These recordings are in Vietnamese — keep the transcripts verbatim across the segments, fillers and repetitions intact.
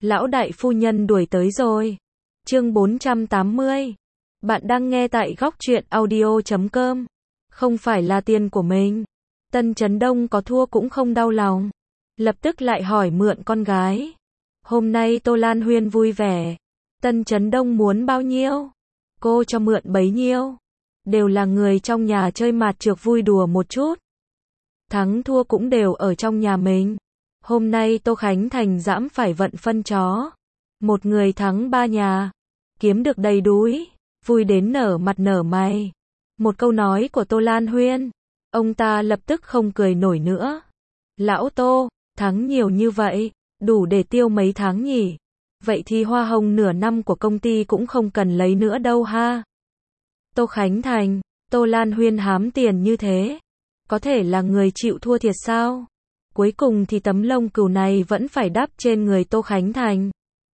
Lão đại phu nhân đuổi tới rồi. Chương bốn trăm tám mươi. Bạn đang nghe tại góc truyện audio chấm com. Không phải là tiền của mình. Tân Chấn Đông có thua cũng không đau lòng. Lập tức lại hỏi mượn con gái. Hôm nay Tô Lan Huyên vui vẻ. Tân Chấn Đông muốn bao nhiêu? Cô cho mượn bấy nhiêu. Đều là người trong nhà chơi mạt trược vui đùa một chút. Thắng thua cũng đều ở trong nhà mình. Hôm nay Tô Khánh Thành dãm phải vận phân chó. Một người thắng ba nhà. Kiếm được đầy đúi. Vui đến nở mặt nở mày. Một câu nói của Tô Lan Huyên. Ông ta lập tức không cười nổi nữa. Lão Tô, thắng nhiều như vậy. Đủ để tiêu mấy tháng nhỉ. Vậy thì hoa hồng nửa năm của công ty cũng không cần lấy nữa đâu ha. Tô Khánh Thành, Tô Lan Huyên hám tiền như thế. Có thể là người chịu thua thiệt sao? Cuối cùng thì tấm lông cừu này vẫn phải đắp trên người Tô Khánh Thành.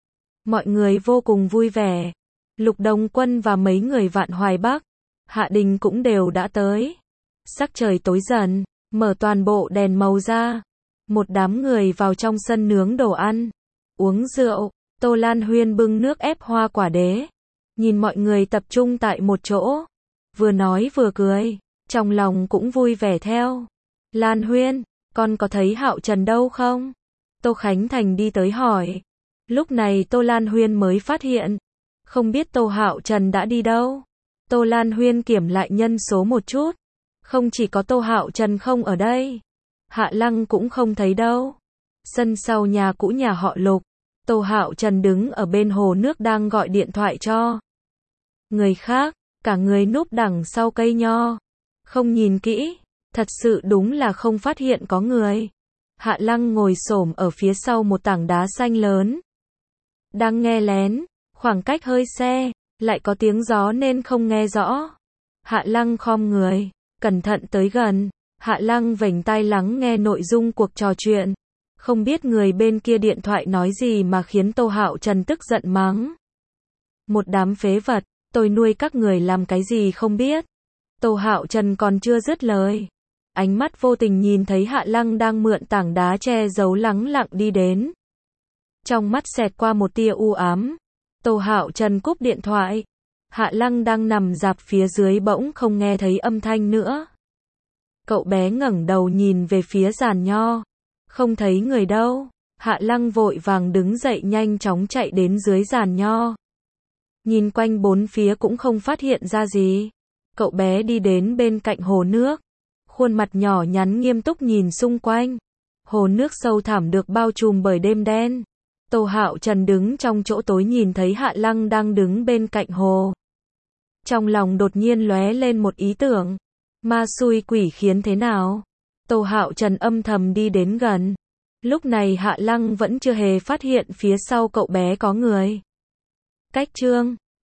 Mọi người vô cùng vui vẻ. Lục Đồng Quân và mấy người Vạn Hoài Bắc, Hạ Đình cũng đều đã tới. Sắc trời tối dần, mở toàn bộ đèn màu ra. Một đám người vào trong sân nướng đồ ăn, uống rượu. Tô Lan Huyên bưng nước ép hoa quả đế. Nhìn mọi người tập trung tại một chỗ. Vừa nói vừa cười. Trong lòng cũng vui vẻ theo. Lan Huyên, con có thấy Hạo Trần đâu không? Tô Khánh Thành đi tới hỏi. Lúc này Tô Lan Huyên mới phát hiện. Không biết Tô Hạo Trần đã đi đâu. Tô Lan Huyên kiểm lại nhân số một chút. Không chỉ có Tô Hạo Trần không ở đây. Hạ Lăng cũng không thấy đâu. Sân sau nhà cũ nhà họ Lục. Tô Hạo Trần đứng ở bên hồ nước đang gọi điện thoại cho người khác. Cả người núp đằng sau cây nho. Không nhìn kỹ. Thật sự đúng là không phát hiện có người. Hạ Lăng ngồi xổm ở phía sau một tảng đá xanh lớn. Đang nghe lén. Khoảng cách hơi xe. Lại có tiếng gió nên không nghe rõ. Hạ Lăng khom người. Cẩn thận tới gần. Hạ Lăng vểnh tai lắng nghe nội dung cuộc trò chuyện. Không biết người bên kia điện thoại nói gì mà khiến Tô Hạo Trần tức giận mắng. Một đám phế vật. Tôi nuôi các người làm cái gì không biết. Tô Hạo Trần còn chưa dứt lời. Ánh mắt vô tình nhìn thấy Hạ Lăng đang mượn tảng đá che giấu lắng lặng đi đến. Trong mắt xẹt qua một tia u ám. Tô Hạo Trần cúp điện thoại. Hạ Lăng đang nằm rạp phía dưới bỗng không nghe thấy âm thanh nữa. Cậu bé ngẩng đầu nhìn về phía giàn nho. Không thấy người đâu. Hạ Lăng vội vàng đứng dậy nhanh chóng chạy đến dưới giàn nho. Nhìn quanh bốn phía cũng không phát hiện ra gì. Cậu bé đi đến bên cạnh hồ nước. Khuôn mặt nhỏ nhắn nghiêm túc nhìn xung quanh. Hồ nước sâu thẳm được bao trùm bởi đêm đen. Tô Hạo Trần đứng trong chỗ tối nhìn thấy Hạ Lăng đang đứng bên cạnh hồ. Trong lòng đột nhiên lóe lên một ý tưởng. Ma xui quỷ khiến thế nào? Tô Hạo Trần âm thầm đi đến gần. Lúc này Hạ Lăng vẫn chưa hề phát hiện phía sau cậu bé có người. Cách chương